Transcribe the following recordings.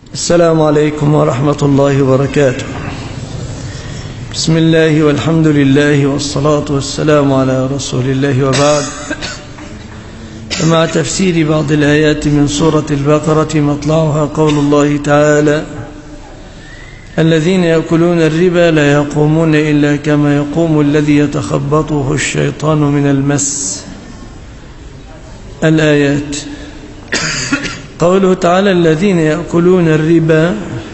السلام عليكم ورحمة الله وبركاته. بسم الله والحمد لله والصلاة والسلام على رسول الله، وبعد. مع تفسير بعض الآيات من سورة البقرة مطلعها قول الله تعالى: الذين يأكلون الربا لا يقومون إلا كما يقوم الذي يتخبطه الشيطان من المس. الآيات. قوله تعالى: الذين يأكلون الربا.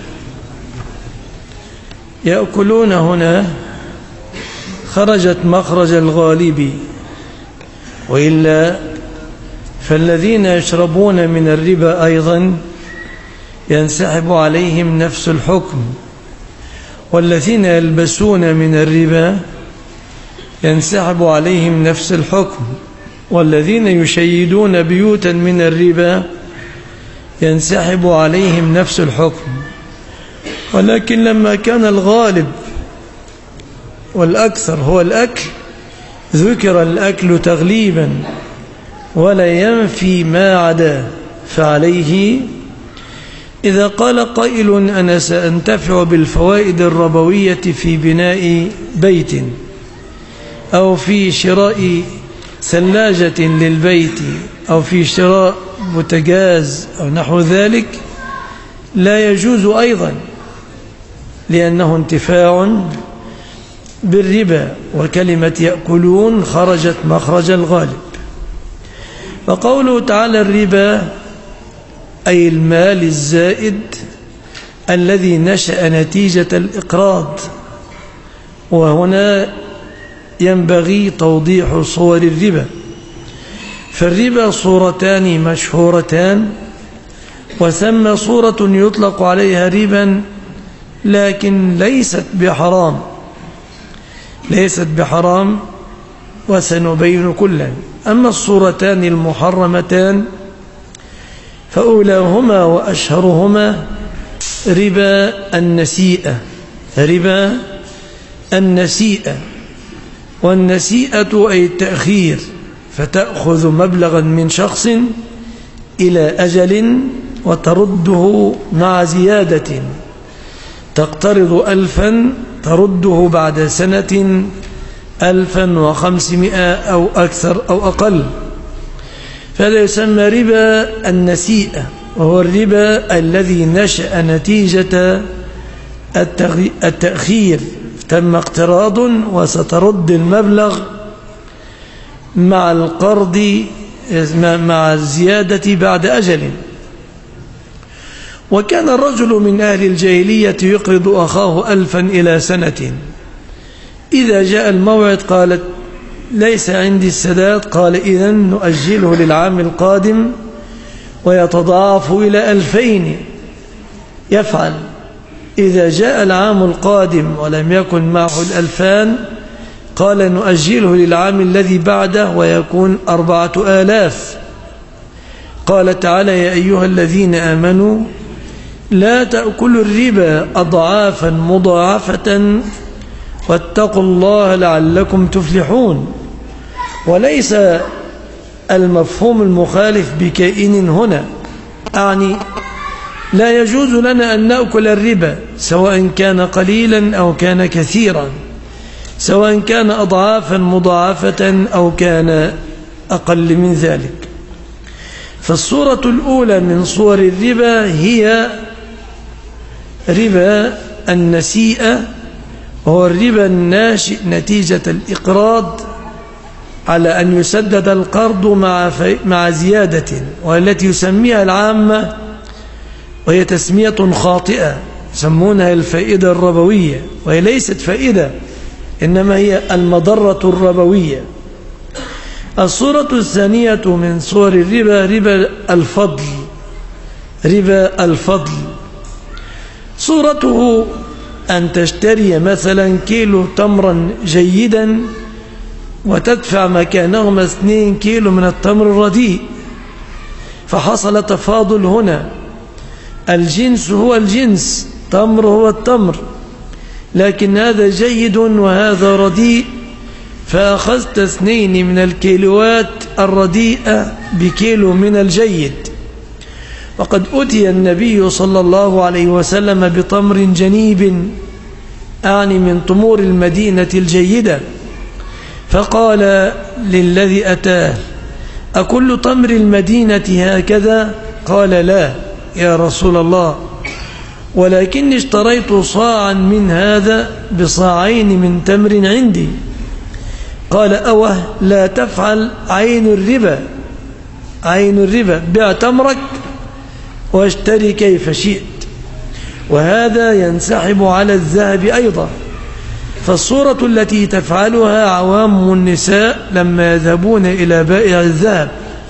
يأكلون هنا خرجت مخرج الغالب، وإلا فالذين يشربون من الربا أيضا ينسحب عليهم نفس الحكم، والذين يلبسون من الربا ينسحب عليهم نفس الحكم، والذين يشيدون بيوتا من الربا ينسحب عليهم نفس الحكم. ولكن لما كان الغالب والأكثر هو الأكل، ذكر الأكل تغليبا ولا ينفي ما عدا، فعليه إذا قال قائل: أنا سأنتفع بالفوائد الربوية في بناء بيت أو في شراء ثلاجة للبيت أو في شراء بوتاجاز أو نحو ذلك، لا يجوز أيضا، لأنه انتفاع بالربا، وكلمة يأكلون خرجت مخرج الغالب. وقوله تعالى: الربا أي المال الزائد الذي نشأ نتيجة الإقراض. وهنا ينبغي توضيح صور الربا، فالربا صورتان مشهورتان، وثم صورة يطلق عليها ربا لكن ليست بحرام وسنبين كلا. أما الصورتان المحرمتان فأولاهما وأشهرهما ربا النسيئة، والنسيئة أي التأخير، فتأخذ مبلغا من شخص إلى أجل وترده مع زيادة، تقترض 1000 ترده بعد سنة 1500 أو أكثر أو أقل، فهذا يسمى ربا النسيئة، وهو الربا الذي نشأ نتيجة التأخير، تم اقتراض وسترد المبلغ مع القرض مع الزيادة بعد أجل. وكان الرجل من أهل الجاهلية يقرض أخاه 1000 إلى سنة، إذا جاء الموعد قالت: ليس عندي السداد، قال: إذن نؤجله للعام القادم ويتضاعف إلى 2000. يفعل. إذا جاء العام القادم ولم يكن معه 2000 قال: نؤجله للعام الذي بعده ويكون 4000. قال تعالى: يا أيها الذين آمنوا لا تأكلوا الربا أضعافا مضاعفة واتقوا الله لعلكم تفلحون. وليس المفهوم المخالف بكائن هنا، أعني لا يجوز لنا أن نأكل الربا سواء كان قليلا أو كان كثيرا، سواء كان أضعافا مضاعفة أو كان أقل من ذلك. فالصورة الأولى من صور الربا هي ربا النسيئة، وهو الربا الناشئ نتيجة الإقراض على أن يسدد القرض مع زيادة، والتي يسميها العامة، وهي تسمية خاطئة، يسمونها الفائدة الربوية، وهي ليست فائدة، إنما هي المضرة الربوية. الصورة الثانية من صور الربا ربا الفضل. صورته أن تشتري مثلا كيلو تمرا جيدا وتدفع مكانهما 2 كيلو من التمر الرديء، فحصل تفاضل هنا، الجنس هو الجنس، تمر هو التمر، لكن هذا جيد وهذا رديء، فأخذت 2 من الكيلوات الرديئة بكيلو من الجيد، وقد أتي النبي صلى الله عليه وسلم بتمر جنيب، أعني من تمور المدينة الجيدة، فقال للذي أتاه: أكل تمر المدينة هكذا؟ قال: لا يا رسول الله، ولكني اشتريت صاعا من هذا بصاعين من تمر عندي. قال: أوه لا تفعل، عين الربا، عين الربا، بع تمرك واشتري كيف شئت. وهذا ينسحب على الذهب أيضا، فالصورة التي تفعلها عوام النساء لما يذهبون إلى بائع الذهب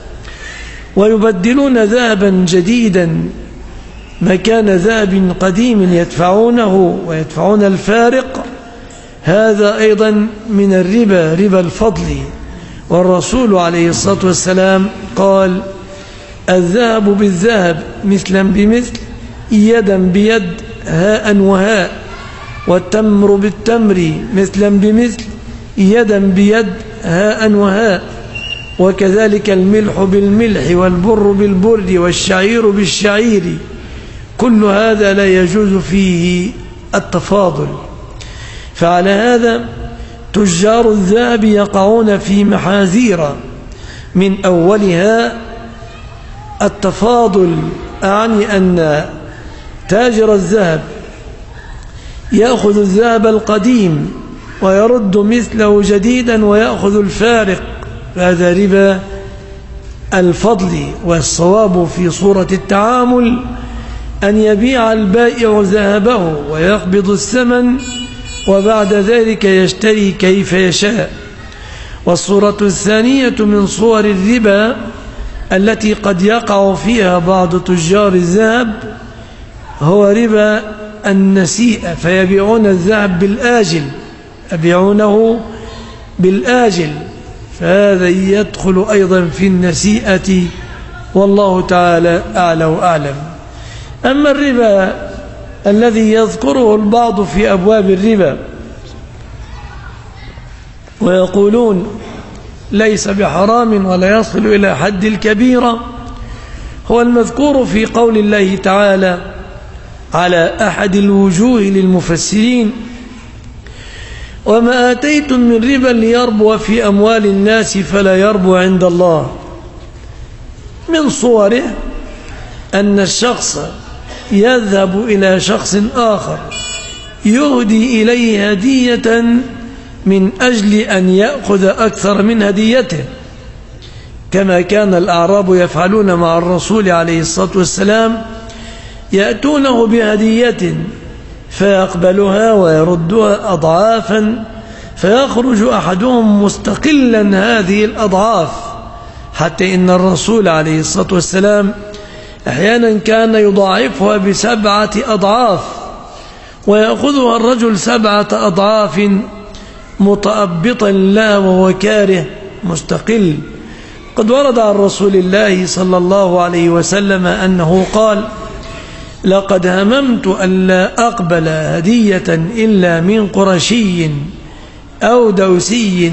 ويبدلون ذهبا جديدا مكان ذهب قديم يدفعونه ويدفعون الفارق، هذا أيضا من الربا، ربا الفضل. والرسول عليه الصلاة والسلام قال: الذهب بالذهب مثلا بمثل، يدا بيد، هاء وهاء، والتمر بالتمر مثلا بمثل، يدا بيد، هاء وهاء، وكذلك الملح بالملح والبر بالبر والشعير بالشعير، كل هذا لا يجوز فيه التفاضل. فعلى هذا تجار الذهب يقعون في محاذير، من أولها التفاضل، أعني أن تاجر الذهب يأخذ الذهب القديم ويرد مثله جديدا ويأخذ الفارق، هذا ربا الفضل. والصواب في صورة التعامل أن يبيع البائع ذهبه ويقبض الثمن، وبعد ذلك يشتري كيف يشاء. والصورة الثانية من صور الربا التي قد يقع فيها بعض تجار الذهب هو ربا النسيئة، فيبيعون الذهب بالآجل، يبيعونه بالآجل، فهذا يدخل أيضا في النسيئة، والله تعالى أعلى وأعلم. أما الربا الذي يذكره البعض في أبواب الربا ويقولون ليس بحرام ولا يصل إلى حد الكبيرة، هو المذكور في قول الله تعالى على أحد الوجوه للمفسرين: وما آتيتم من ربا ليربو في أموال الناس فلا يربو عند الله. من صوره أن الشخص يذهب إلى شخص آخر يهدي إليه هدية من أجل أن يأخذ أكثر من هديته، كما كان الأعراب يفعلون مع الرسول عليه الصلاة والسلام، يأتونه بهدية فيقبلها ويردها أضعافا، فيخرج أحدهم مستقلا هذه الأضعاف، حتى إن الرسول عليه الصلاة والسلام أحيانا كان يضاعفها ب7 أضعاف، ويأخذها الرجل 7 أضعاف متأبطا لا وهو كاره مستقل. قد ورد عن رسول الله صلى الله عليه وسلم أنه قال: لقد هممت أن لا أقبل هدية إلا من قرشي أو دوسي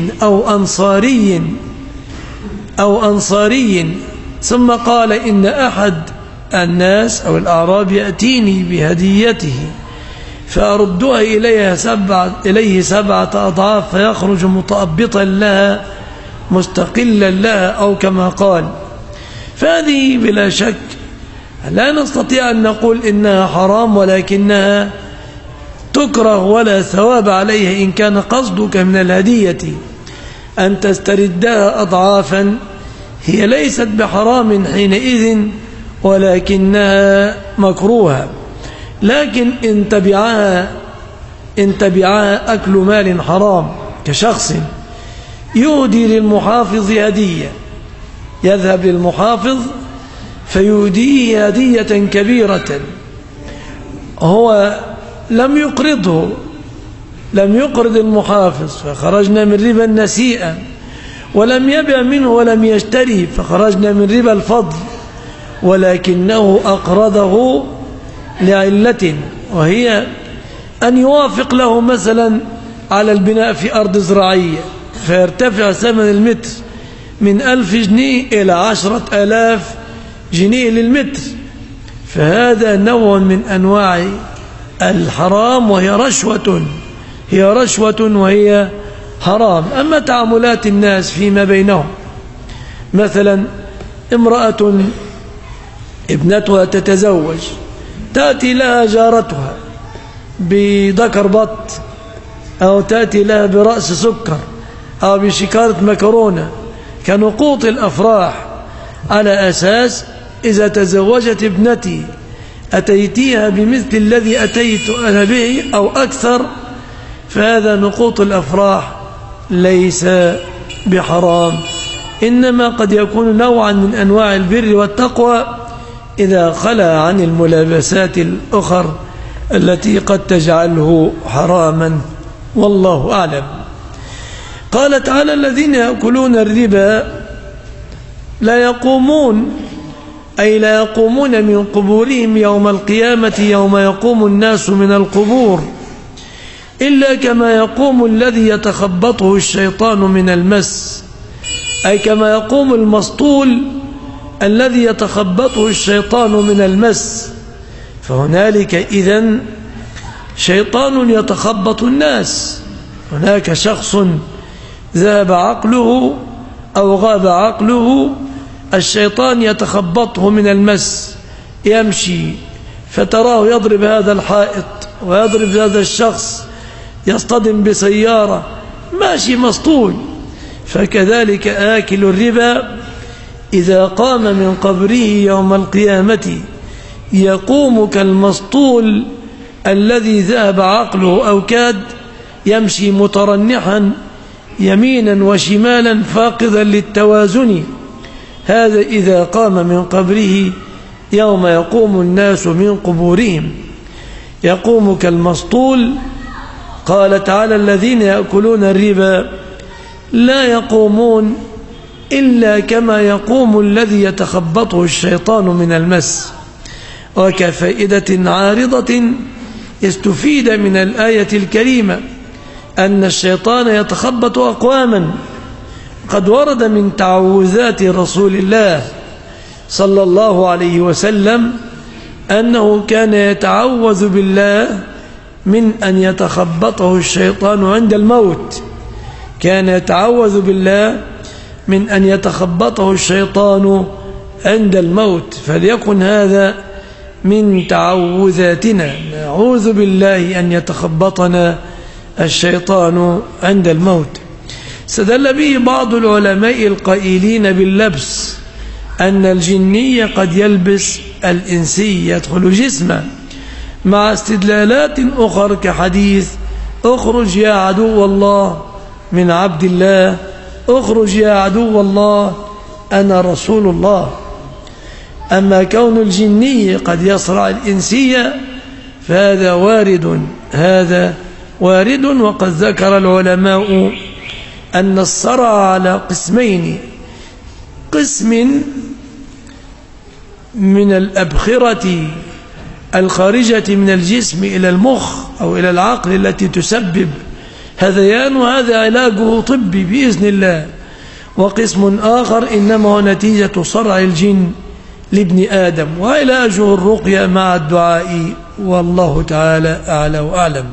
أو أنصاري، ثم قال: إن أحد الناس أو الأعراب يأتيني بهديته فأردها إليه 7 أضعاف، فيخرج متأبطا لها مستقلا لها، أو كما قال. فهذه بلا شك لا نستطيع أن نقول إنها حرام، ولكنها تكره ولا ثواب عليها إن كان قصدك من الهدية أن تستردها أضعافا. هي ليست بحرام حينئذ، ولكنها مكروهة. لكن إن تبعها أكل مال حرام، كشخص يهدي للمحافظ هدية، يذهب للمحافظ فيهديه هدية كبيرة، هو لم يقرض المحافظ، فخرجنا من ربا النسيئة، ولم يبع منه ولم يشتري، فخرجنا من ربا الفضل، ولكنه أقرضه لعلة، وهي أن يوافق له مثلا على البناء في أرض زراعية، فيرتفع ثمن المتر من 1000 جنيه إلى 10,000 جنيه للمتر، فهذا نوع من أنواع الحرام، وهي رشوة وهي حرام. أما تعاملات الناس فيما بينهم، مثلا امرأة ابنتها تتزوج، تأتي لها جارتها بذكر بط، أو تأتي لها برأس سكر، أو بشكارة مكرونة كنقوط الأفراح، على أساس إذا تزوجت ابنتي أتيتيها بمثل الذي أتيت أنا به أو أكثر، فهذا نقوط الأفراح ليس بحرام، إنما قد يكون نوعا من أنواع البر والتقوى إذا خلا عن الملابسات الأخر التي قد تجعله حراما، والله أعلم. قال تعالى: الذين يأكلون الربا لا يقومون، أي لا يقومون من قبورهم يوم القيامة يوم يقوم الناس من القبور إلا كما يقوم الذي يتخبطه الشيطان من المس، أي كما يقوم المسطول الذي يتخبطه الشيطان من المس. فهنالك إذن شيطان يتخبط الناس، هناك شخص ذهب عقله أو غاب عقله، الشيطان يتخبطه من المس، يمشي فتراه يضرب هذا الحائط ويضرب هذا الشخص، يصطدم بسيارة، ماشي مسطول. فكذلك آكل الربا إذا قام من قبره يوم القيامة يقوم كالمسطول الذي ذهب عقله أو كاد، يمشي مترنحا يمينا وشمالا فاقدا للتوازن. هذا إذا قام من قبره يوم يقوم الناس من قبورهم، يقوم كالمسطول. قال تعالى: الذين يأكلون الربا لا يقومون إلا كما يقوم الذي يتخبطه الشيطان من المس. وكفائدة عارضة يستفيد من الآية الكريمة أن الشيطان يتخبط أقواما. قد ورد من تعوذات رسول الله صلى الله عليه وسلم أنه كان يتعوذ بالله من أن يتخبطه الشيطان عند الموت، كان يتعوذ بالله من أن يتخبطه الشيطان عند الموت. فليكن هذا من تعوذاتنا، نعوذ بالله أن يتخبطنا الشيطان عند الموت. استدل به بعض العلماء القائلين باللبس أن الجني قد يلبس الإنسي، يدخل جسمه، مع استدلالات أخرى كحديث: اخرج يا عدو الله من عبد الله، اخرج يا عدو الله أنا رسول الله. أما كون الجني قد يصرع الإنسية فهذا وارد، وقد ذكر العلماء أن الصرع على قسمين: قسم من الأبخرة الخارجة من الجسم إلى المخ أو إلى العقل التي تسبب هذيان، وهذا علاجه طبي بإذن الله. وقسم آخر إنما هو نتيجة صرع الجن لابن آدم، وعلاجه الرقية مع الدعاء، والله تعالى أعلى وأعلم.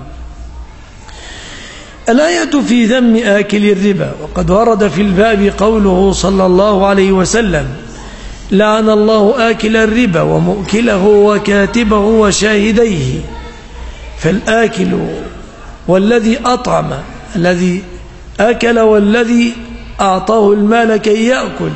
الآية في ذم آكل الربا. وقد ورد في الباب قوله صلى الله عليه وسلم: لعن الله آكل الربا ومؤكله وكاتبه وشاهديه. فالآكل والذي أطعم، الذي أكل والذي أعطاه المال كي يأكل،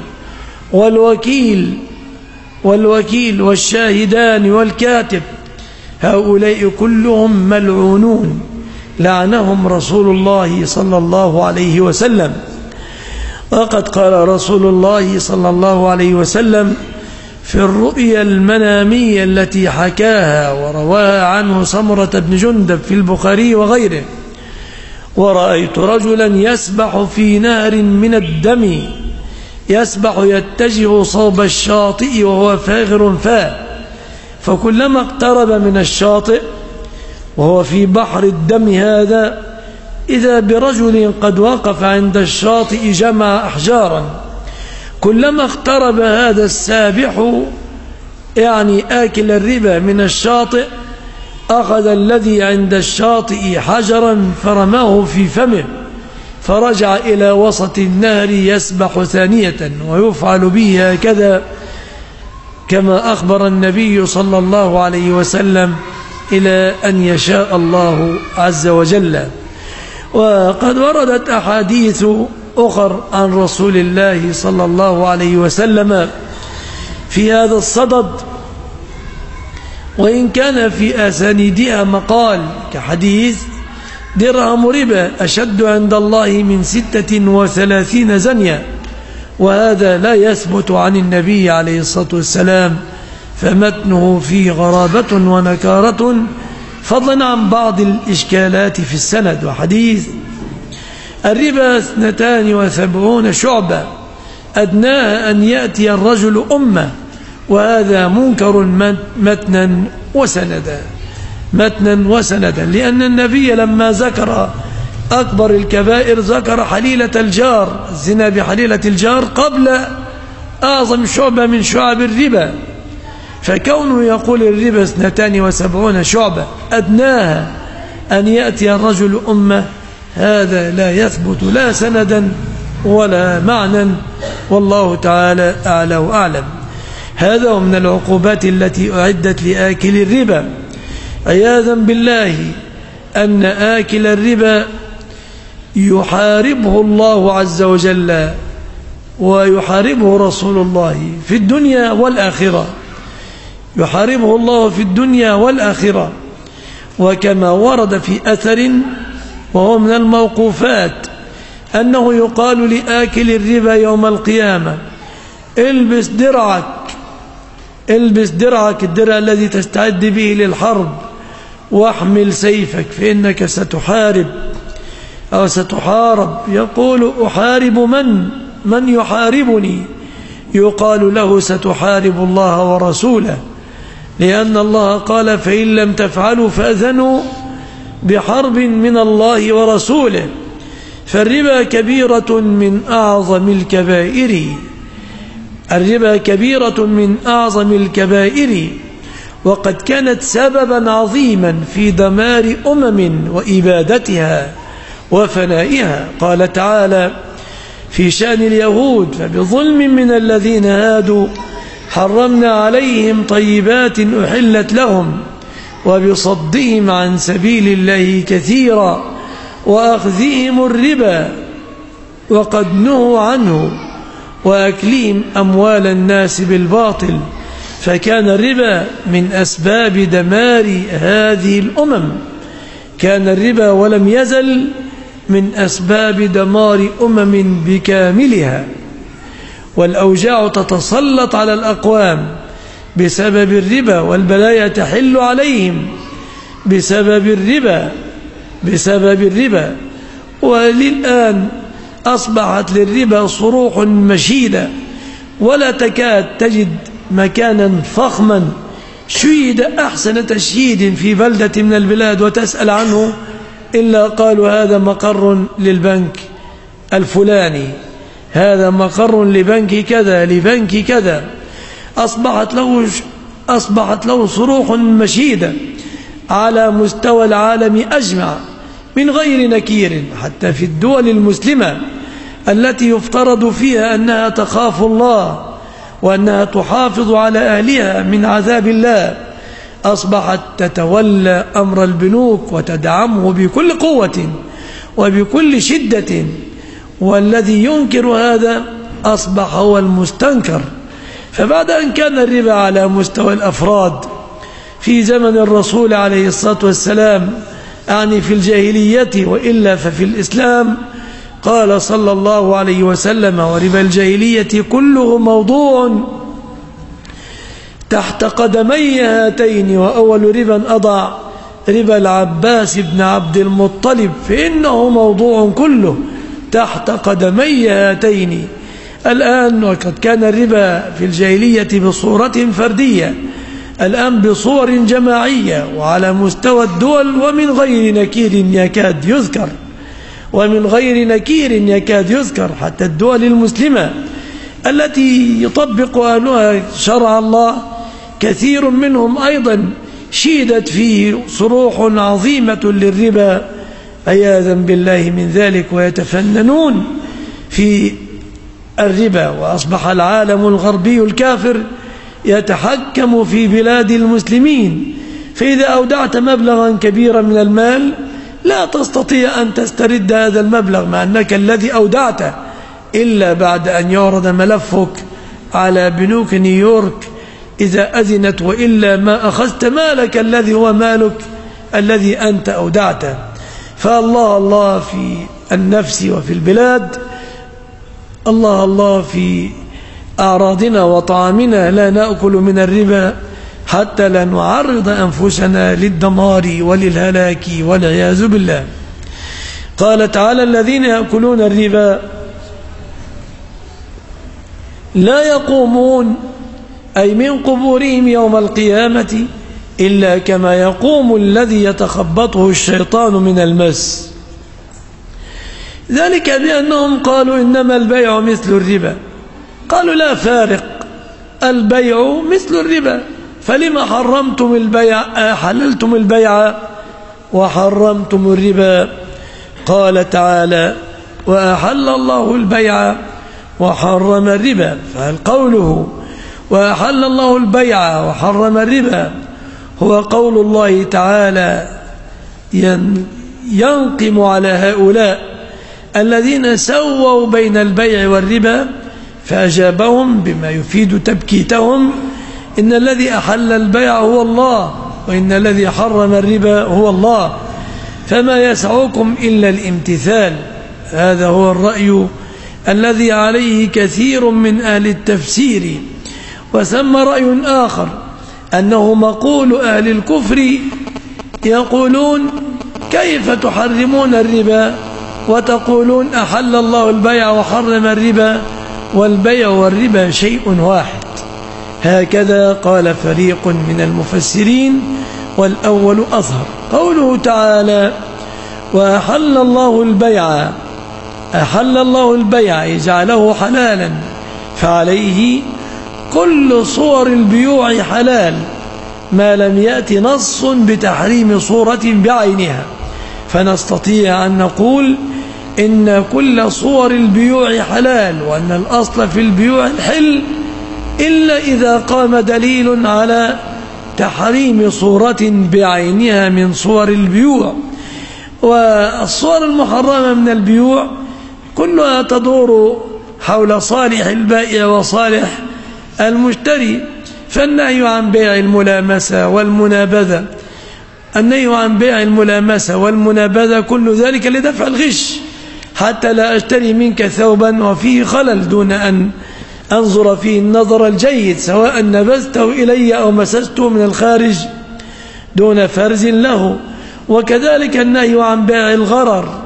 والوكيل والشاهدان والكاتب، هؤلاء كلهم ملعونون لعنهم رسول الله صلى الله عليه وسلم. وقد قال رسول الله صلى الله عليه وسلم في الرؤيا المنامية التي حكاها ورواها عنه سمرة بن جندب في البخاري وغيره: ورأيت رجلا يسبح في نهر من الدم، يسبح يتجه صوب الشاطئ وهو فاغر فاه، فكلما اقترب من الشاطئ وهو في بحر الدم هذا إذا برجل قد وقف عند الشاطئ جمع أحجارا، كلما اقترب هذا السابح يعني آكل الربا من الشاطئ أخذ الذي عند الشاطئ حجرا فرماه في فمه فرجع إلى وسط النهر يسبح ثانية، ويفعل به هكذا كما أخبر النبي صلى الله عليه وسلم إلى أن يشاء الله عز وجل. وقد وردت أحاديث أخر عن رسول الله صلى الله عليه وسلم في هذا الصدد، وإن كان في أسانيدها مقال كحديث درهم ربا أشد عند الله من 36 زنيا، وهذا لا يثبت عن النبي عليه الصلاة والسلام، فمتنه فيه غرابة ونكارة، فضلا عن بعض الإشكالات في السند. وحديث الربا 72 شعبة أدناها أن يأتي الرجل أمة، وهذا منكر متنا وسندا، لأن النبي لما ذكر أكبر الكبائر ذكر حليلة الجار، الزنا بحليلة الجار قبل أعظم شعبة من شعب الربا، فكونه يقول الربا 72 شعبة أدناها أن يأتي الرجل أمة، هذا لا يثبت لا سندا ولا معنى، والله تعالى أعلى وأعلم. هذا من العقوبات التي أعدت لآكل الربا، عياذا بالله أن آكل الربا يحاربه الله عز وجل ويحاربه رسول الله في الدنيا والآخرة، يحاربه الله في الدنيا والآخرة. وكما ورد في أثر وهو من الموقوفات أنه يقال لآكل الربا يوم القيامة: البس درعك الدرع الذي تستعد به للحرب، واحمل سيفك فإنك ستحارب أو ستحارب. يقول: أحارب من يحاربني؟ يقال له: ستحارب الله ورسوله، لأن الله قال: فإن لم تفعلوا فأذنوا بحرب من الله ورسوله. فالربا كبيرة من أعظم الكبائر، الربا كبيرة من أعظم الكبائر، وقد كانت سببا عظيما في دمار وإبادتها وفنائها. قال تعالى في شأن اليهود: فبظلم من الذين هادوا حرمنا عليهم طيبات أحلت لهم وبصدهم عن سبيل الله كثيرا وأخذهم الربا وقد نهوا عنه وأكلهم أموال الناس بالباطل. فكان الربا من أسباب دمار هذه الأمم، كان الربا ولم يزل من أسباب دمار بكاملها. والأوجاع تتسلط على الأقوام بسبب الربا، والبلايا تحل عليهم بسبب الربا. وللآن أصبحت للربا صروح مشيدة، ولا تكاد تجد مكانا فخما شيد أحسن تشييد في بلدة من البلاد وتسأل عنه إلا قالوا: هذا مقر للبنك الفلاني، هذا مقر لبنك كذا. أصبحت له صروح مشيدة على مستوى العالم أجمع من غير نكير، حتى في الدول المسلمة التي يفترض فيها أنها تخاف الله وأنها تحافظ على أهلها من عذاب الله، أصبحت تتولى أمر البنوك وتدعمه بكل قوة وبكل شدة، والذي ينكر هذا أصبح هو المستنكر. فبعد أن كان الربا على مستوى الأفراد في زمن الرسول عليه الصلاة والسلام، يعني في الجاهلية، وإلا ففي الإسلام قال صلى الله عليه وسلم: وربا الجاهلية كله موضوع تحت قدمي هاتين، وأول ربا أضع ربا العباس بن عبد المطلب، فإنه موضوع كله تحت قدمي هاتين. الآن وقد كان الربا في الجاهلية بصورة فردية، الآن بصور جماعية وعلى مستوى الدول، ومن غير نكير يكاد يذكر حتى الدول المسلمة التي يطبق أهلها شرع الله كثير منهم أيضا شيدت فيه صروح عظيمة للربا عياذا بالله من ذلك، ويتفننون في الربا، وأصبح العالم الغربي الكافر يتحكم في بلاد المسلمين. فإذا أودعت مبلغا كبيرا من المال لا تستطيع أن تسترد هذا المبلغ مع أنك الذي أودعته، إلا بعد أن يعرض ملفك على بنوك نيويورك إذا أذنت، وإلا ما أخذت مالك الذي هو مالك الذي أنت أودعته. فالله الله في النفس وفي البلاد، الله الله في أعراضنا وطعامنا. لا نأكل من الربا حتى لا نعرض أنفسنا للدمار وللهلاك والعياذ بالله. قال تعالى: الذين يأكلون الربا لا يقومون، أي من قبورهم يوم القيامة، إلا كما يقوم الذي يتخبطه الشيطان من المس. ذلك بأنهم قالوا إنما البيع مثل الربا. قالوا لا فارق، البيع مثل الربا، فلما حرمتم البيع حللتم البيع وحرمتم الربا؟ قال تعالى: وأحل الله البيع وحرم الربا. فهل قوله وأحل الله البيع وحرم الربا هو قول الله تعالى ينقم على هؤلاء الذين سووا بين البيع والربا؟ فأجابهم بما يفيد تبكيتهم: إن الذي أحل البيع هو الله، وإن الذي حرم الربا هو الله، فما يسعكم إلا الامتثال. هذا هو الرأي الذي عليه كثير من أهل التفسير. وثم رأي آخر أنه مقول أهل الكفر، يقولون: كيف تحرمون الربا وتقولون أحل الله البيع وحرم الربا، والبيع والربا شيء واحد. هكذا قال فريق من المفسرين، والأول أظهر. قوله تعالى: وأحل الله البيع، أحل الله البيع جعله حلالا، فعليه كل صور البيوع حلال ما لم يأتي نص بتحريم صورة بعينها. فنستطيع أن نقول إن كل صور البيوع حلال، وأن الأصل في البيوع الحل، إلا إذا قام دليل على تحريم صورة بعينها من صور البيوع. والصور المحرمة من البيوع كلها تدور حول صالح البائع وصالح المشتري. فالنهي عن بيع الملامسة والمنابذة، النهي عن بيع الملامسة والمنابذة كل ذلك لدفع الغش، حتى لا أشتري منك ثوبا وفيه خلل دون أن أنظر فيه النظر الجيد، سواء نبذته إلي أو مسسته من الخارج دون فرز له. وكذلك النهي عن بيع الغرر،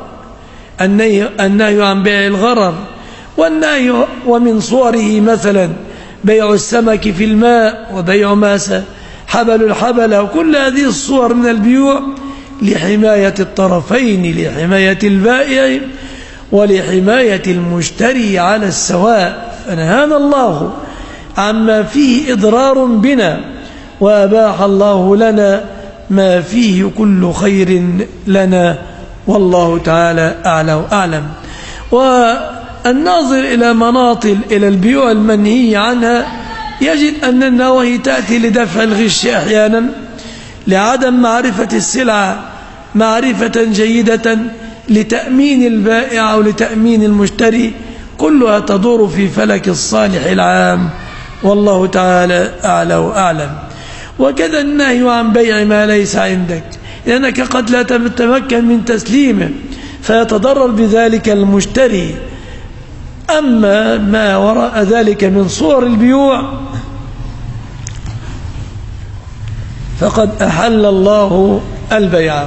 النهي عن بيع الغرر، والنهي ومن صوره مثلا بيع السمك في الماء، وبيع ما حبل الحبل، وكل هذه الصور من البيوع لحماية الطرفين، لحماية البائع ولحماية المشتري على السواء. فنهانا الله عما فيه إضرار بنا، وأباح الله لنا ما فيه كل خير لنا، والله تعالى أعلى وأعلم. والناظر إلى مناطل إلى البيوع المنهي عنها يجد أن النواهي تأتي لدفع الغش أحيانا، لعدم معرفة السلعة معرفة جيدة، لتأمين البائع أو لتأمين المشتري، كلها تدور في فلك الصالح العام، والله تعالى أعلى وأعلم. وكذا النهي عن بيع ما ليس عندك، لأنك قد لا تتمكن من تسليمه فيتضرر بذلك المشتري. أما ما وراء ذلك من صور البيوع فقد أحل الله البيع.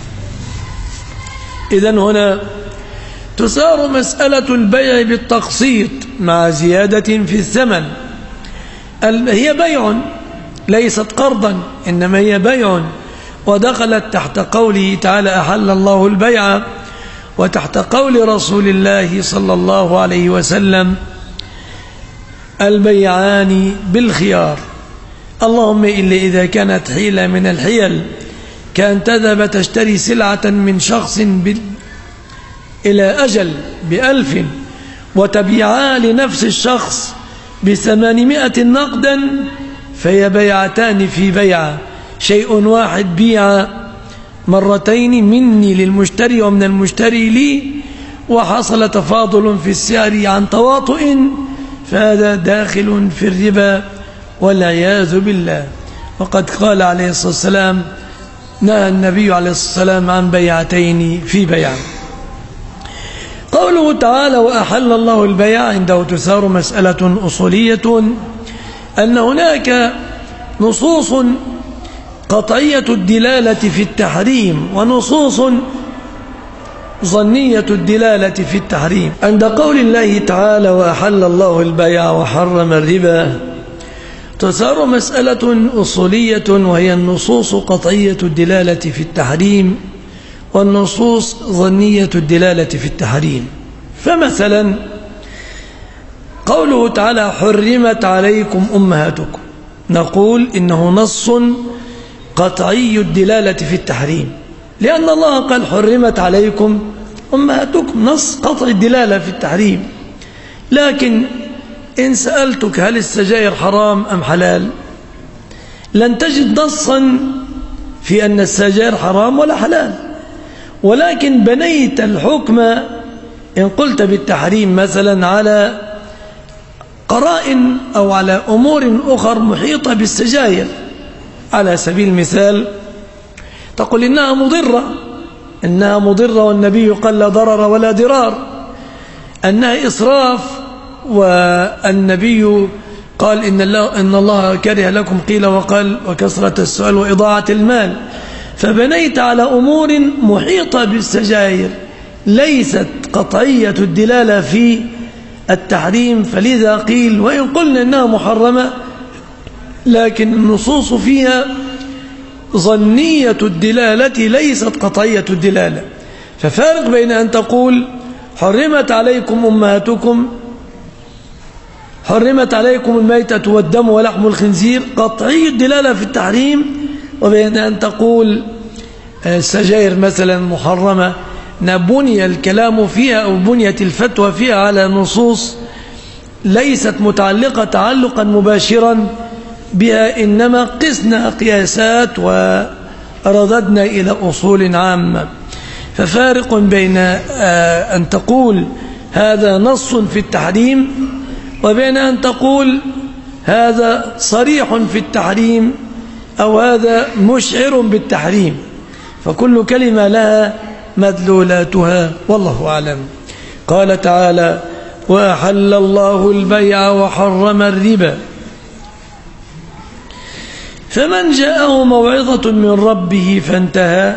إذن هنا تسار مسألة البيع بالتقسيط مع زيادة في الثمن. هي بيع ليست قرضا، إنما هي بيع، ودخلت تحت قوله تعالى أحل الله البيع، وتحت قول رسول الله صلى الله عليه وسلم البيعان بالخيار. اللهم إلا إذا كانت حيلة من الحيل، كأن تذهب تشتري سلعة من شخص إلى أجل ب1000 وتبيعها لنفس الشخص ب800 نقدا، فهي بيعتان في بيعة، شيء واحد بيع مرتين مني للمشتري ومن المشتري لي، وحصل تفاضل في السعر عن تواطؤ، فهذا داخل في الربا والعياذ بالله. وقد قال عليه الصلاة والسلام: نهى النبي عليه الصلاة والسلام عن بيعتين في بيع. قوله تعالى: وأحل الله البيع، عنده تثار مسألة أصولية، أن هناك نصوص قطعية الدلالة في التحريم ونصوص ظنية الدلالة في التحريم. عند قول الله تعالى: وأحل الله البيع وحرم الربا، تثار مسألة أصولية، وهي النصوص قطعية الدلالة في التحريم والنصوص ظنية الدلالة في التحريم. فمثلا قوله تعالى: حرمت عليكم أمهاتكم، نقول إنه نص قطعي الدلالة في التحريم، لأن الله قال: حرمت عليكم أمهاتكم، نص قطعي الدلالة في التحريم. لكن إن سألتك هل السجائر حرام أم حلال، لن تجد نصا في أن السجائر حرام ولا حلال، ولكن بنيت الحكم إن قلت بالتحريم مثلا على قرائن أو على أمور أخر محيطة بالسجائر. على سبيل المثال تقول إنها مضرة والنبي قال: لا ضرر ولا ضرار، أنها إسراف والنبي قال: إن الله كره لكم قيل وقال وكثرة السؤال وإضاعة المال. فبنيت على أمور محيطة بالسجائر ليست قطعية الدلالة في التحريم، فلذا قيل وإن قلنا إنها محرمة لكن النصوص فيها ظنية الدلالة ليست قطعية الدلالة. ففارق بين أن تقول: حرمت عليكم أمهاتكم، حرمت عليكم الميتة والدم ولحم الخنزير، قطعي الدلالة في التحريم، وبين أن تقول السجائر مثلا محرمة، بني الكلام فيها أو بنيت الفتوى فيها على نصوص ليست متعلقة تعلقا مباشرا بها، إنما قسنا قياسات ورددنا إلى أصول عامة. ففارق بين أن تقول هذا نص في التحريم وبين أن تقول هذا صريح في التحريم أو هذا مشعر بالتحريم، فكل كلمة لها مدلولاتها، والله أعلم. قال تعالى: وأحل الله البيع وحرم الربا، فمن جاءه موعظة من ربه فانتهى.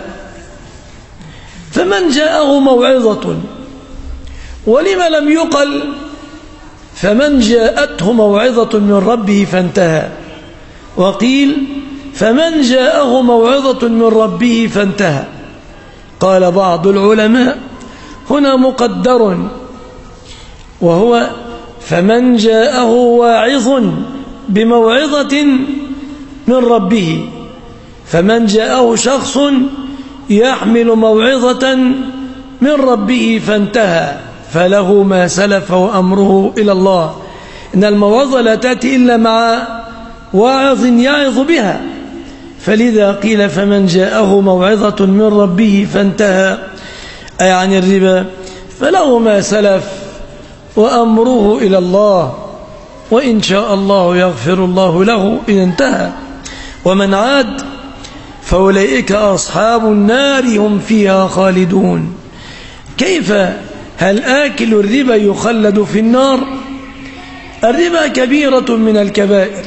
فمن جاءه موعظة، ولما لم يقل فمن جاءته موعظة من ربه فانتهى، وقيل فمن جاءه موعظة من ربه فانتهى؟ قال بعض العلماء: هنا مقدر، وهو فمن جاءه واعظ بموعظة من ربه، فمن جاءه شخص يحمل موعظة من ربه فانتهى فله ما سلف وأمره إلى الله. إن الموعظة لا تأتي إلا مع واعظ يعظ بها، فلذا قيل فمن جاءه موعظة من ربه فانتهى أي عن الربا فله ما سلف وأمره إلى الله، وإن شاء الله يغفر الله له إن انتهى، ومن عاد فأولئك أصحاب النار هم فيها خالدون. كيف؟ هل آكل الربا يخلد في النار؟ الربا كبيرة من الكبائر،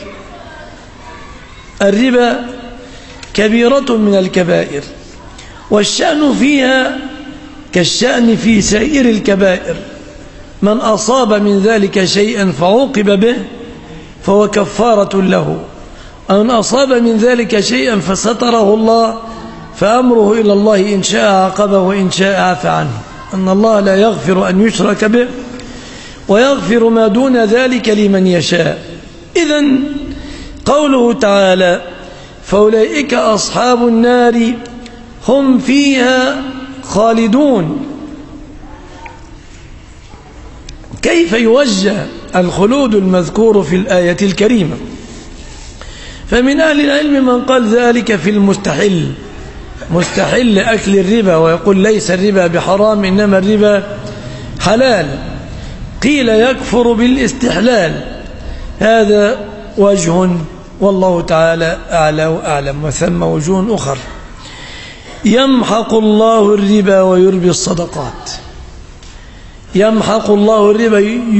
الربا كبيرة من الكبائر، والشأن فيها كالشأن في سائر الكبائر، من أصاب من ذلك شيئا فعوقب به فهو كفارة له، ومن أصاب من ذلك شيئا فستره الله فأمره إلى الله، إن شاء عاقبه وإن شاء عفى عنه، أن الله لا يغفر أن يشرك به ويغفر ما دون ذلك لمن يشاء. إذن قوله تعالى: فأولئك أصحاب النار هم فيها خالدون. كيف يوجه الخلود المذكور في الآية الكريمة؟ فمن أهل العلم من قال ذلك في المستحل، مستحل أكل الربا، ويقول ليس الربا بحرام إنما الربا حلال. قيل يكفر بالاستحلال، هذا وجه والله تعالى أعلى وأعلم، وثم وجوه أخر. يمحق الله الربا ويربي الصدقات. يمحق الله الربا،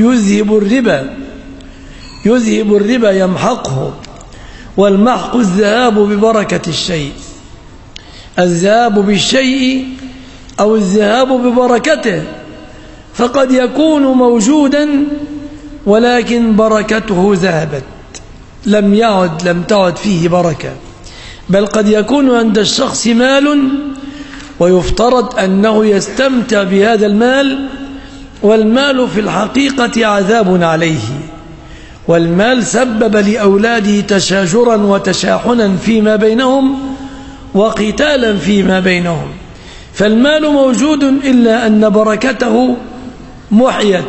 يذهب الربا يمحقه، والمحق الذهاب ببركة الشيء، الذهاب بالشيء أو الذهاب ببركته، فقد يكون موجودا ولكن بركته ذهبت، لم تعد فيه بركة. بل قد يكون عند الشخص مال ويفترض أنه يستمتع بهذا المال، والمال في الحقيقة عذاب عليه، والمال سبب لأولاده تشاجرا وتشاحنا فيما بينهم وقتالا فيما بينهم. فالمال موجود إلا أن بركته محيت،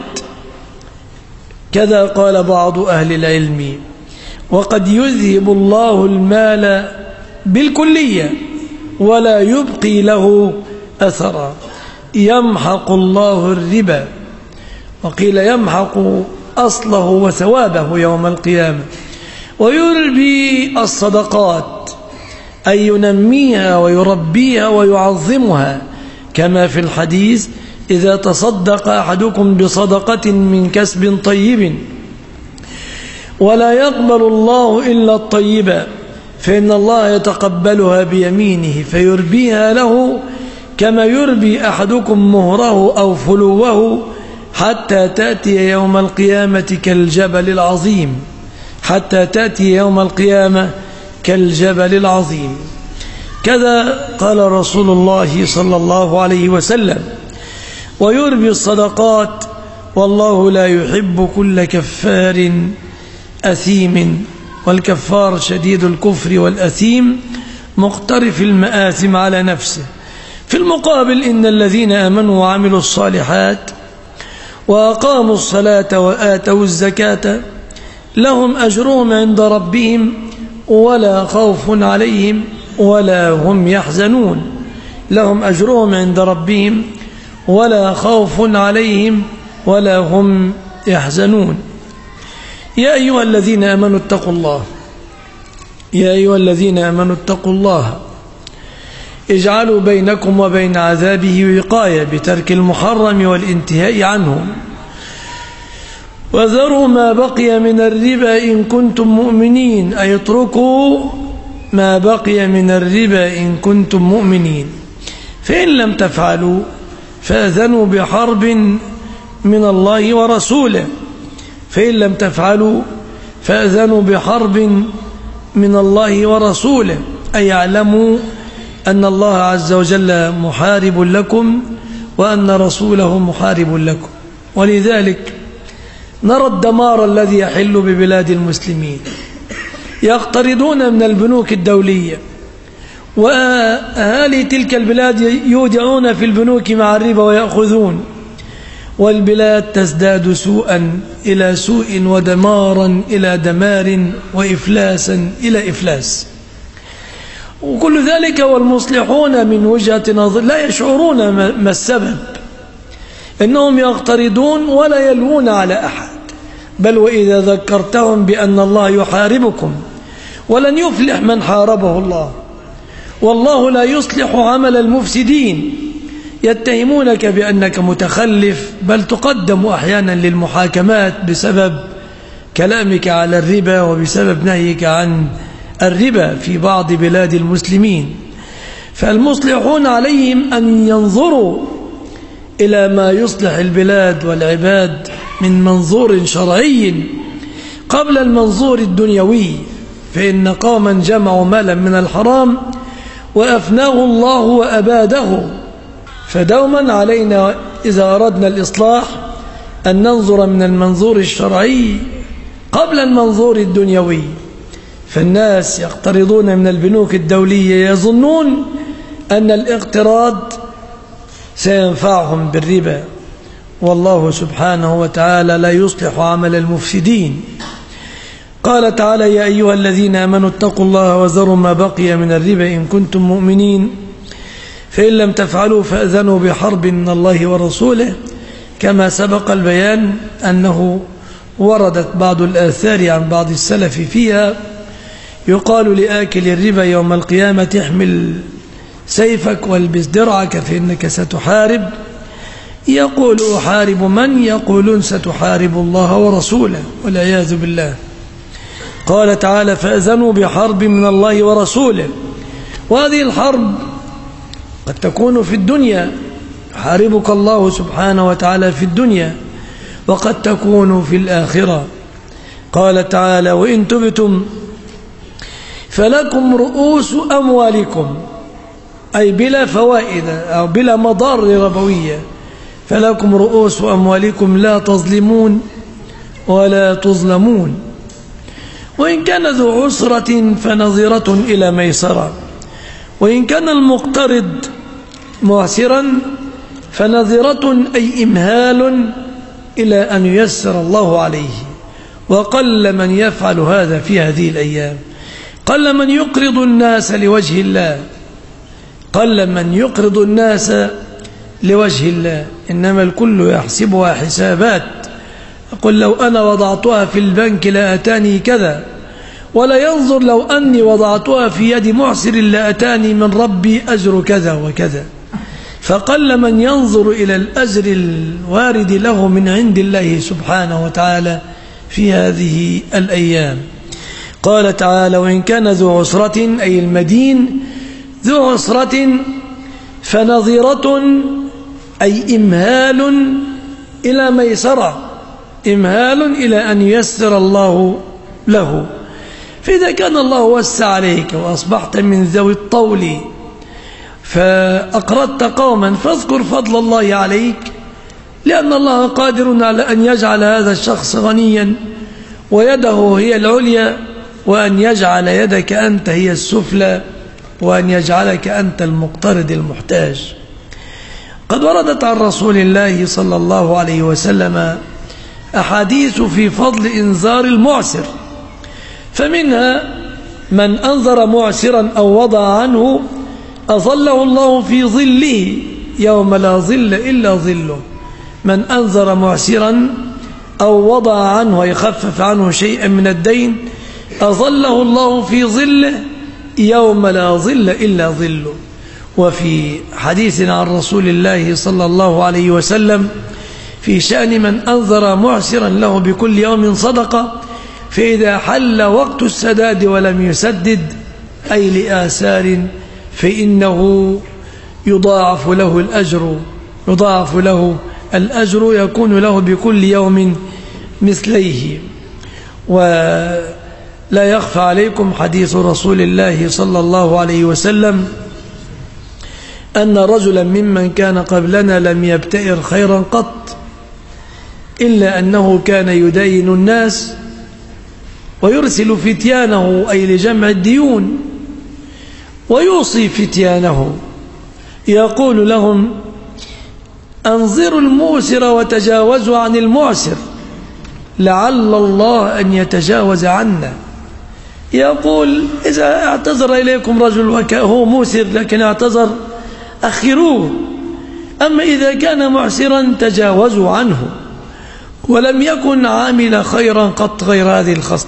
كذا قال بعض أهل العلم. وقد يذهب الله المال بالكلية ولا يبقي له أثرا. يمحق الله الربا، وقيل يمحق أصله وثوابه يوم القيامة، ويربي الصدقات، أي ينميها ويربيها ويعظمها، كما في الحديث: إذا تصدق أحدكم بصدقة من كسب طيب ولا يقبل الله إلا الطيب فإن الله يتقبلها بيمينه فيربيها له كما يربي أحدكم مهره أو فلوه حتى تأتي يوم القيامة كالجبل العظيم، حتى تأتي يوم القيامة كالجبل العظيم. كذا قال رسول الله صلى الله عليه وسلم: ويربي الصدقات والله لا يحب كل كفار أثيم. والكفار شديد الكفر، والأثيم مقترف المآثم على نفسه. في المقابل إن الذين آمنوا وعملوا الصالحات وأقاموا الصلاة وآتوا الزكاة لهم أجرهم عند ربهم ولا خوف عليهم ولا هم يحزنون. لهم أجرهم عند ربهم ولا خوف عليهم ولا هم يحزنون. يا أيها الذين آمنوا اتقوا الله، يا أيها الذين آمنوا اتقوا الله اجعلوا بينكم وبين عذابه وقاية بترك المحرم والانتهاء عنه، وذروا ما بقي من الربا إن كنتم مؤمنين، أي اتركوا ما بقي من الربا إن كنتم مؤمنين، فإن لم تفعلوا فأذنوا بحرب من الله ورسوله. فإن لم تفعلوا فأذنوا بحرب من الله ورسوله، أي اعلموا أن الله عز وجل محارب لكم وأن رسوله محارب لكم. ولذلك نرى الدمار الذي يحل ببلاد المسلمين، يقترضون من البنوك الدولية، وأهالي تلك البلاد يودعون في البنوك مع الربا ويأخذون، والبلاد تزداد سوءا إلى سوء ودمارا إلى دمار وإفلاسا إلى إفلاس. وكل ذلك والمصلحون من وجهة نظر لا يشعرون ما السبب، إنهم يقترضون ولا يلوون على أحد، بل وإذا ذكرتهم بأن الله يحاربكم ولن يفلح من حاربه الله، والله لا يصلح عمل المفسدين، يتهمونك بأنك متخلف، بل تقدم أحيانا للمحاكمات بسبب كلامك على الربا وبسبب نهيك عن الربا في بعض بلاد المسلمين. فالمصلحون عليهم أن ينظروا إلى ما يصلح البلاد والعباد من منظور شرعي قبل المنظور الدنيوي، فإن قوما جمعوا مالا من الحرام وأفناه الله وأباده. فدوما علينا إذا أردنا الإصلاح أن ننظر من المنظور الشرعي قبل المنظور الدنيوي، فالناس يقترضون من البنوك الدولية يظنون أن الاقتراض سينفعهم بالربا، والله سبحانه وتعالى لا يصلح عمل المفسدين. قال تعالى: يا أيها الذين آمنوا اتقوا الله وذروا ما بقي من الربا إن كنتم مؤمنين فإن لم تفعلوا فأذنوا بحرب من الله ورسوله. كما سبق البيان أنه وردت بعض الآثار عن بعض السلف فيها يقال لآكل الربا يوم القيامة: احمل سيفك والبس درعك فإنك ستحارب. يقول: أحارب من؟ يقولون: ستحارب الله ورسوله، والعياذ بالله. قال تعالى: فأذنوا بحرب من الله ورسوله. وهذه الحرب قد تكون في الدنيا، يحاربك الله سبحانه وتعالى في الدنيا، وقد تكون في الآخرة. قال تعالى: وإن تبتم فلكم رؤوس أموالكم، أي بلا فوائد أو بلا مضار ربوية، فلكم رؤوس أموالكم لا تظلمون ولا تظلمون. وإن كان ذو عسرة فنظرة إلى ميسرة، وإن كان المقترض معسرا فنظرة أي إمهال إلى أن ييسر الله عليه. وقل من يفعل هذا في هذه الأيام، قل من يقرض الناس لوجه الله، قل من يقرض الناس لوجه الله، إنما الكل يحسبها حسابات. يقول: لو أنا وضعتها في البنك لأتاني كذا، ولا ينظر لو أني وضعتها في يد معسر لأتاني من ربي أجر كذا وكذا. فقل من ينظر إلى الأجر الوارد له من عند الله سبحانه وتعالى في هذه الأيام. قال تعالى: وإن كان ذو عسرة أي المدين ذو عسرة فنظرة أي إمهال إلى ميسرة، إمهال إلى أن ييسر الله له. فإذا كان الله وسع عليك وأصبحت من ذوي الطول فأقرضت قوما فاذكر فضل الله عليك، لأن الله قادر على أن يجعل هذا الشخص غنيا ويده هي العليا، وأن يجعل يدك أنت هي السفلى، وأن يجعلك أنت المقترض المحتاج. قد وردت عن رسول الله صلى الله عليه وسلم أحاديث في فضل إنذار المعسر، فمنها: من أنذر معسرا أو وضع عنه أظله الله في ظله يوم لا ظل إلا ظله. من أنذر معسرا أو وضع عنه يخفف عنه شيئا من الدين أظله الله في ظله يوم لا ظل إلا ظله. وفي حديث عن رسول الله صلى الله عليه وسلم في شأن من أنذر معسرا له بكل يوم صدقة، فإذا حل وقت السداد ولم يسدد أي لآثار فإنه يضاعف له الأجر، يكون له بكل يوم مثليه. ولا يخفى عليكم حديث رسول الله صلى الله عليه وسلم أن رجلا ممن كان قبلنا لم يبتئر خيرا قط، إلا أنه كان يدين الناس ويرسل فتيانه أي لجمع الديون، ويوصي فتيانه يقول لهم: أنظروا الموسر وتجاوزوا عن المعسر لعل الله أن يتجاوز عنا. يقول: إذا اعتذر إليكم رجل وهو موسر لكن اعتذر أخروه، أما إذا كان معسرا تجاوزوا عنه. ولم يكن عامل خيرا قط غير هذه الخصل.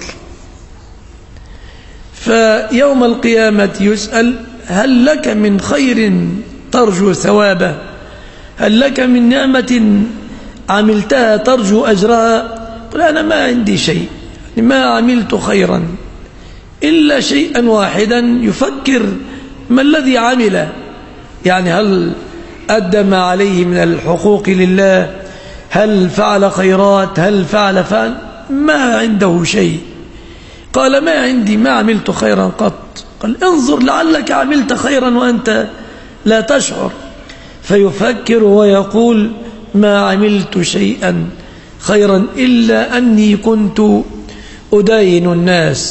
فيوم القيامة يسأل: هل لك من خير ترجو ثوابه؟ هل لك من نعمة عملتها ترجو أجرها؟ قل: أنا ما عندي شيء، ما عملت خيرا إلا شيئا واحدا. يفكر ما الذي عمل، يعني هل أدى ما عليه من الحقوق لله، هل فعل خيرات، هل فعل ما عنده شيء. قال: ما عندي، ما عملت خيرا قط. قال: انظر لعلك عملت خيرا وأنت لا تشعر. فيفكر ويقول: ما عملت شيئا خيرا إلا أني كنت أداين الناس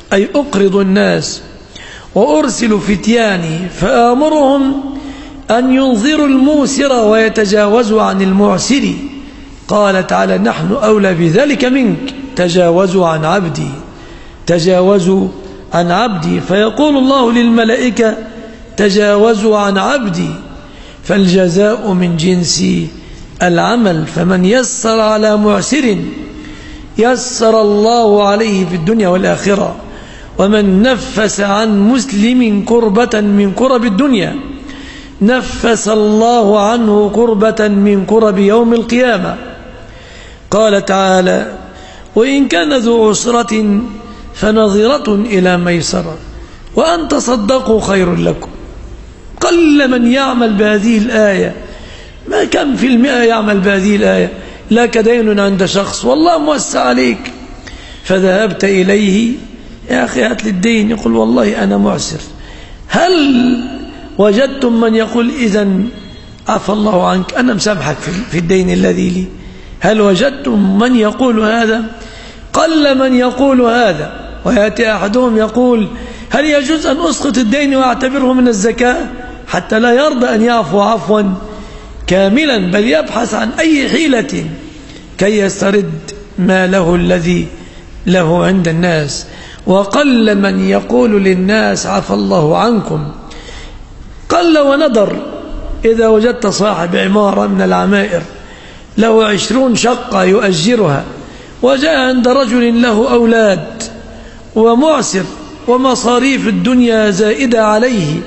أي أقرض الناس وأرسل فتياني فآمرهم أن ينظروا الموسر ويتجاوزوا عن المعسر. قال تعالى نحن أولى بذلك منك تجاوزوا عن عبدي، تجاوزوا عن عبدي. فيقول الله للملائكة تجاوزوا عن عبدي، فالجزاء من جنس العمل، فمن يسر على معسر يسر الله عليه في الدنيا والآخرة، ومن نفس عن مسلم كربة من كرب الدنيا نفس الله عنه كربة من كرب يوم القيامة. قال تعالى وإن كان ذو عسرة فنظرة إلى ميسرة وأن تصدقوا خير لكم. قل من يعمل بهذه الآية، ما كم في المئة يعمل بهذه الآية؟ لك دين عند شخص والله موسع عليك فذهبت إليه يا أخي هات لي الدين، يقول والله أنا معسر. هل وجدتم من يقول إذن عفى الله عنك أنا مسامحك في الدين الذي لي؟ هل وجدتم من يقول هذا؟ قل من يقول هذا. ويأتي أحدهم يقول هل يجوز أن أسقط الدين وأعتبره من الزكاة؟ حتى لا يرضى أن يعفو عفوا كاملا، بل يبحث عن أي حيلة كي يسترد ماله الذي له عند الناس. وقل من يقول للناس عفى الله عنكم. قل وندر إذا وجدت صاحب عمارة من العمائر له 20 شقة يؤجرها وجاء عند رجل له أولاد ومعسر ومصاريف الدنيا زائدة عليه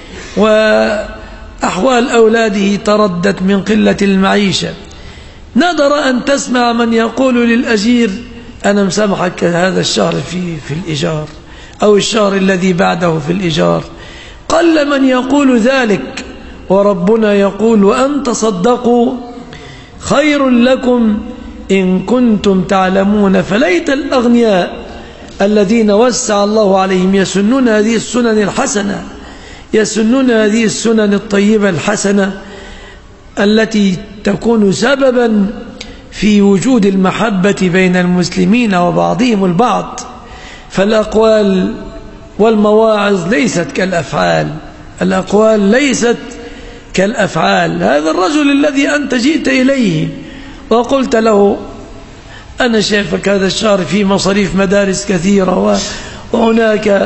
وأحوال أولاده تردت من قلة المعيشة، ندر أن تسمع من يقول للأجير أنا مسامحك هذا الشهر في الإيجار أو الشهر الذي بعده في الإيجار. قل من يقول ذلك، وربنا يقول وأن تصدقوا خير لكم إن كنتم تعلمون. فليت الأغنياء الذين وسع الله عليهم يسنون هذه السنن الحسنة، يسنون هذه السنن الطيبة الحسنة التي تكون سببا في وجود المحبة بين المسلمين وبعضهم البعض. فالأقوال والمواعظ ليست كالأفعال، الأقوال ليست كالأفعال. هذا الرجل الذي أنت جئت إليه وقلت له أنا شايفك هذا الشهر في مصاريف مدارس كثيرة وهناك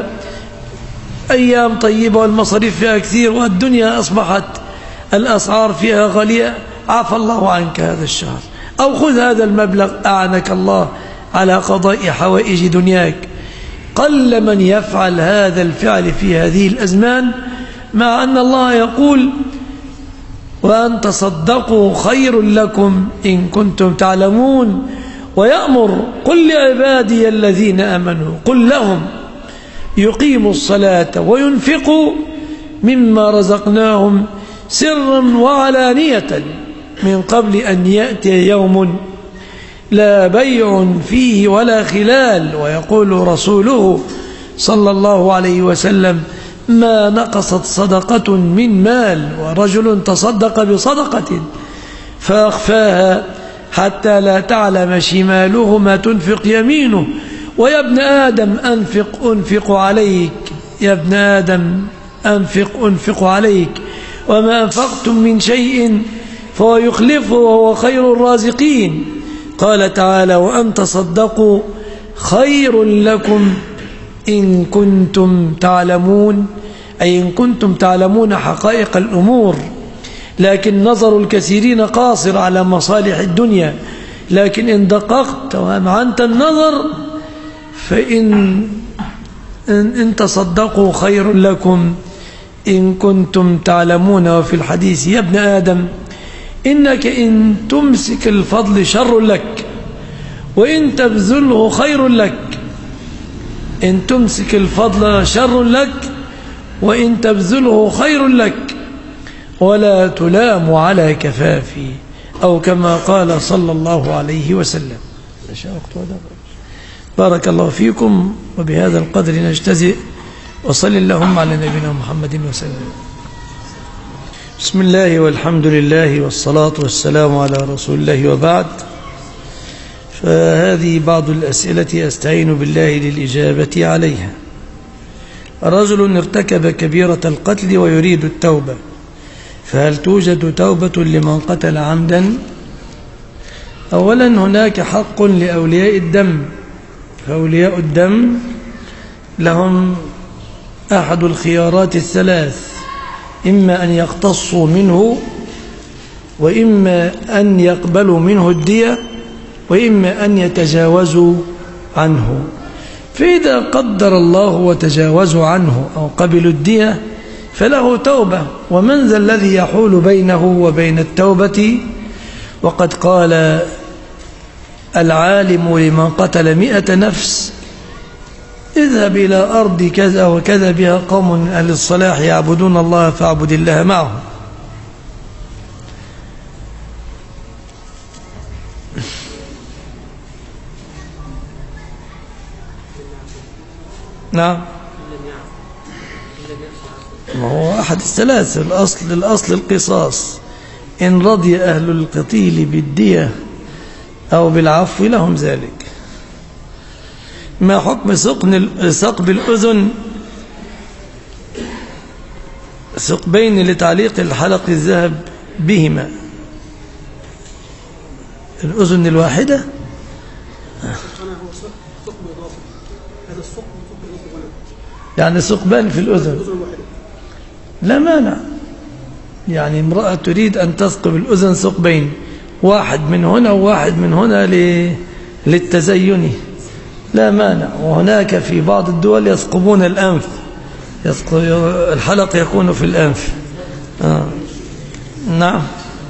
أيام طيبة والمصاريف فيها كثير والدنيا أصبحت الأسعار فيها غالية، عفى الله عنك هذا الشهر أو خذ هذا المبلغ أعنك الله على قضاء حوائج دنياك. قل من يفعل هذا الفعل في هذه الأزمان، مع أن الله يقول وأن تصدقوا خير لكم إن كنتم تعلمون، ويأمر قل لعبادي الذين آمنوا قل لهم يقيموا الصلاة وينفقوا مما رزقناهم سرا وعلانية من قبل أن يأتي يوم لا بيع فيه ولا خلال. ويقول رسوله صلى الله عليه وسلم ما نقصت صدقة من مال، ورجل تصدق بصدقة فأخفاها حتى لا تعلم شماله ما تنفق يمينه. ويا ابن آدم أنفق عليك، يا ابن آدم أنفق عليك، وما أنفقتم من شيء فهو يخلفه وهو خير الرازقين. قال تعالى وأن تصدقوا خير لكم إن كنتم تعلمون، أي إن كنتم تعلمون حقائق الأمور. لكن نظر الكثيرين قاصر على مصالح الدنيا، لكن إن دققت وأمعنت النظر فإن تصدقوا خير لكم إن كنتم تعلمون. وفي الحديث يا ابن آدم إنك إن تمسك الفضل شر لك وإن تبذله خير لك. إن تمسك الفضل شر لك وإن تبذله خير لك، ولا تلام على كفافي، أو كما قال صلى الله عليه وسلم. بارك الله فيكم، وبهذا القدر نجتزئ، وصل اللهم على نبينا محمد وسلم. بسم الله والحمد لله والصلاة والسلام على رسول الله، وبعد. فهذه بعض الأسئلة أستعين بالله للإجابة عليها. رجل ارتكب كبيرة القتل ويريد التوبة، فهل توجد توبة لمن قتل عمدا؟ أولا هناك حق لأولياء الدم، فأولياء الدم لهم أحد الخيارات الثلاث: إما أن يقتصوا منه، وإما أن يقبلوا منه الدية، وإما أن يتجاوزوا عنه. فإذا قدر الله وتجاوزوا عنه أو قبلوا الدية فله توبة. ومن ذا الذي يحول بينه وبين التوبة؟ وقد قال العالم لمن قتل 100 نفس: اذهب إلى أرض كذا وكذا بها قوم من أهل الصلاح يعبدون الله فاعبد الله معهم. نعم، وهو أحد الثلاث. الأصل القصاص، إن رضي أهل القتيل بالدية أو بالعفو لهم ذلك. ما حكم ثقب الأذن ثقبين لتعليق الحلق الذهب بهما؟ الأذن الواحدة يعني ثقبان في الأذن لا مانع. يعني امرأة تريد أن تثقب الأذن ثقبين، واحد من هنا وواحد من هنا للتزين، لا مانع. وهناك في بعض الدول يثقبون الأنف، الحلق يكون في الأنف. نعم،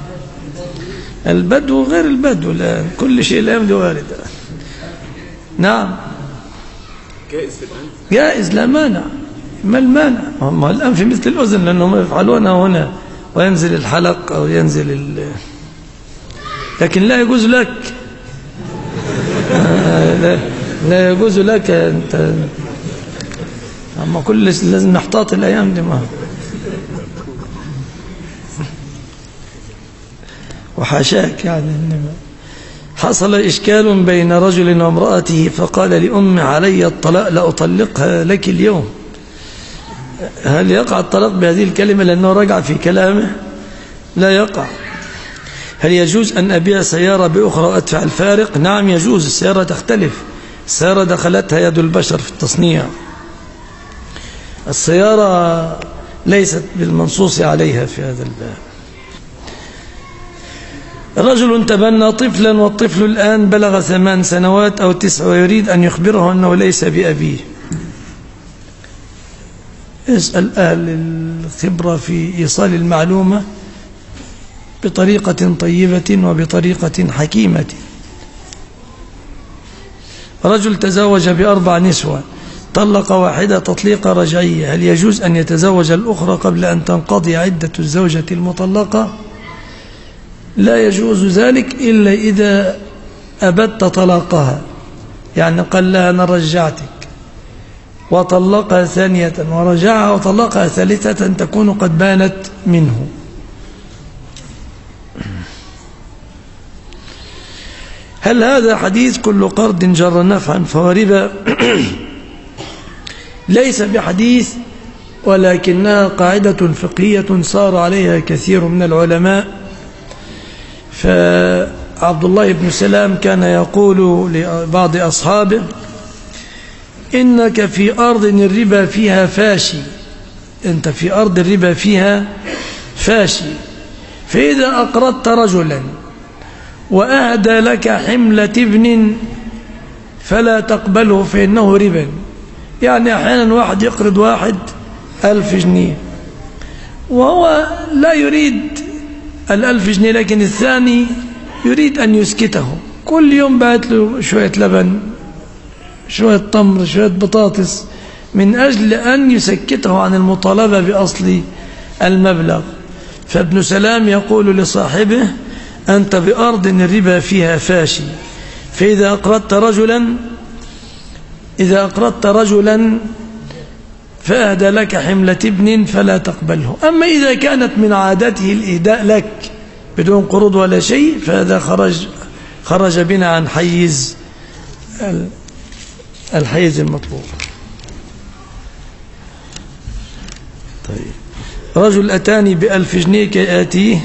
البدو غير البدو، لا كل شيء لا يمضي وارد. نعم، جائز في الأنف، جائز لا مانع. ما المانع؟ ما الأنف مثل الأذن، لأنهم يفعلونها هنا وينزل الحلق أو ينزل لكن لا يجوز لك لا يجوز لك أنت. أما كل لازم نحتاط الأيام دي. ما وحاشاك يعني. حصل إشكال بين رجل وامرأته فقال لأمه: علي الطلاق، لأطلقها لك اليوم. هل يقع الطلاق بهذه الكلمة لأنه رجع في كلامه؟ لا يقع. هل يجوز أن أبيع سيارة بأخرى وأدفع الفارق؟ نعم يجوز. السيارة تختلف، السيارة دخلتها يد البشر في التصنيع. السيارة ليست بالمنصوص عليها في هذا الباب. رجل تبنى طفلا والطفل الآن بلغ 8 سنوات أو 9 ويريد أن يخبره أنه ليس بأبيه. اسأل أهل الخبرة في إيصال المعلومة بطريقة طيبة وبطريقة حكيمة. رجل تزوج ب4 نسوة، طلق واحدة تطليق رجعية، هل يجوز أن يتزوج الأخرى قبل أن تنقضي عدة الزوجة المطلقة؟ لا يجوز ذلك إلا إذا أبدت طلاقها، يعني قال لها أنا رجعتك، وطلقها ثانية ورجعها وطلقها ثالثة تكون قد بانت منه. هل هذا حديث كل قرض جر نفعا فهو ربا؟ ليس بحديث، ولكنها قاعدة فقهية صار عليها كثير من العلماء. فعبد الله بن سلام كان يقول لبعض أصحابه: إنك في أرض الربا فيها فاشي، أنت في أرض الربا فيها فاشي، فإذا أقرضت رجلا وأهدى لك حملة ابن فلا تقبله فإنه ربا. يعني أحيانا واحد يقرض واحد 1000 جنيه وهو لا يريد 1000 جنيه، لكن الثاني يريد أن يسكته، كل يوم بعت له شوية لبن، شوية تمر، شوية بطاطس، من أجل أن يسكته عن المطالبة بأصل المبلغ. فابن سلام يقول لصاحبه: أنت بأرض الربا فيها فاشي، فإذا أقرضت رجلا فأهدى لك حملة ابن فلا تقبله. أما إذا كانت من عادته الإهداء لك بدون قروض ولا شيء فهذا خرج بنا عن الحيز المطلوب. طيب، رجل أتاني ب1000 جنيه كي آتيه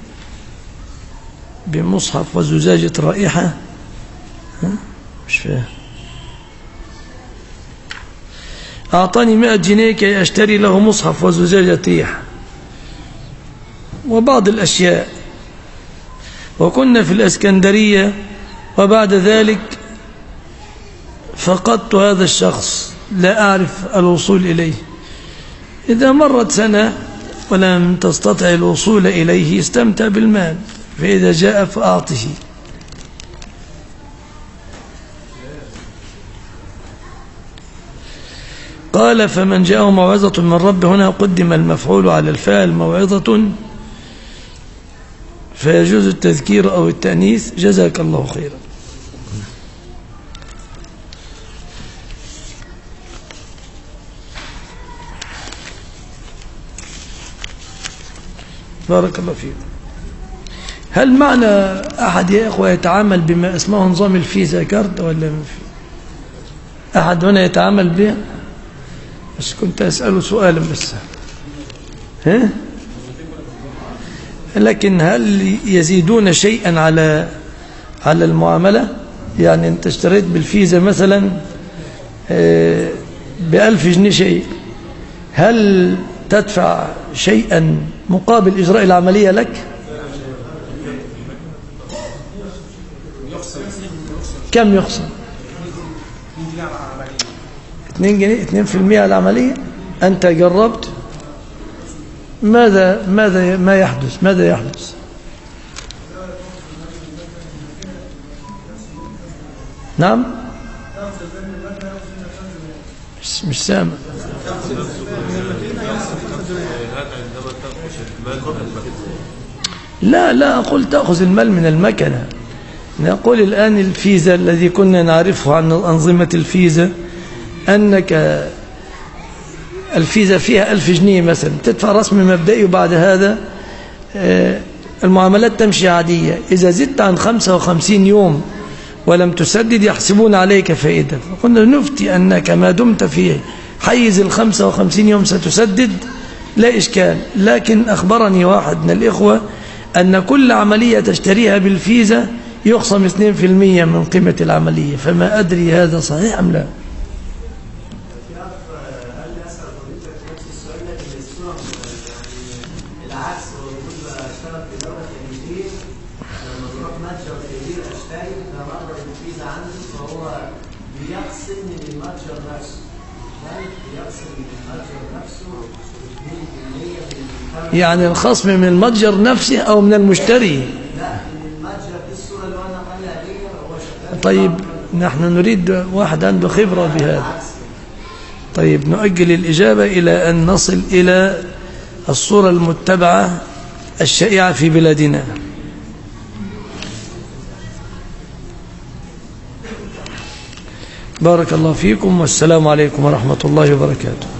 بمصحف وزجاجة رائحة. مش فاهم. أعطاني 100 جنيه كي أشتري له مصحف وزجاجة ريحة وبعض الأشياء، وكنا في الإسكندرية، وبعد ذلك فقدت هذا الشخص، لا أعرف الوصول إليه. إذا مرت سنة ولم تستطع الوصول إليه استمتع بالمال، فإذا جاء فأعطه. قال: فمن جاءه موعظة من رب، هنا قدم المفعول على الفاعل موعظة، فيجوز التذكير أو التأنيث. جزاك الله خيرا. بارك الله فيكم. هل معنى أحد يا إخوة يتعامل بما اسمه نظام الفيزا كارد، ولا أحد هنا يتعامل به؟ بس كنت أسأله سؤالا بس. لكن هل يزيدون شيئا على المعاملة؟ يعني أنت اشتريت بالفيزا مثلا ب1000 جنيه شيء، هل تدفع شيئا مقابل إجراء العملية لك؟ كم يخصم؟ 2 جنيه، 2% على العملية. أنت جربت؟ ماذا يحدث؟ نعم، مش سامع. لا أقول تأخذ المال من المكنة. نقول الآن الفيزا الذي كنا نعرفه عن أنظمة الفيزا، أنك الفيزا فيها 1000 جنيه مثلا، تدفع رسم مبدئي، وبعد هذا المعاملات تمشي عادية. إذا زدت عن 55 يوم ولم تسدد يحسبون عليك فائدة. فقلنا نفتي أنك ما دمت في حيز 55 يوم ستسدد، لا إشكال. لكن أخبرني واحد من الإخوة أن كل عملية تشتريها بالفيزا يخصم 2% من قيمة العملية، فما أدري هذا صحيح أم لا. يعني الخصم من المتجر نفسه أو من المشتري؟ لا، من المتجر. في الصورة اللي أنا قالها دي هو شغال. طيب، نحن نريد واحد عنده خبرة بهذا. طيب، نؤجل الإجابة إلى أن نصل إلى الصورة المتبعة الشائعة في بلادنا. بارك الله فيكم، والسلام عليكم ورحمة الله وبركاته.